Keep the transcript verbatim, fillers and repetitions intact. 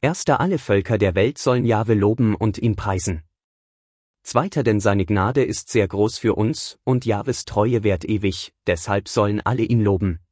Erster alle Völker der Welt sollen Jahwe loben und ihn preisen. Zweiter denn seine Gnade ist sehr groß für uns, und Jahwes Treue währt ewig, deshalb sollen alle ihn loben.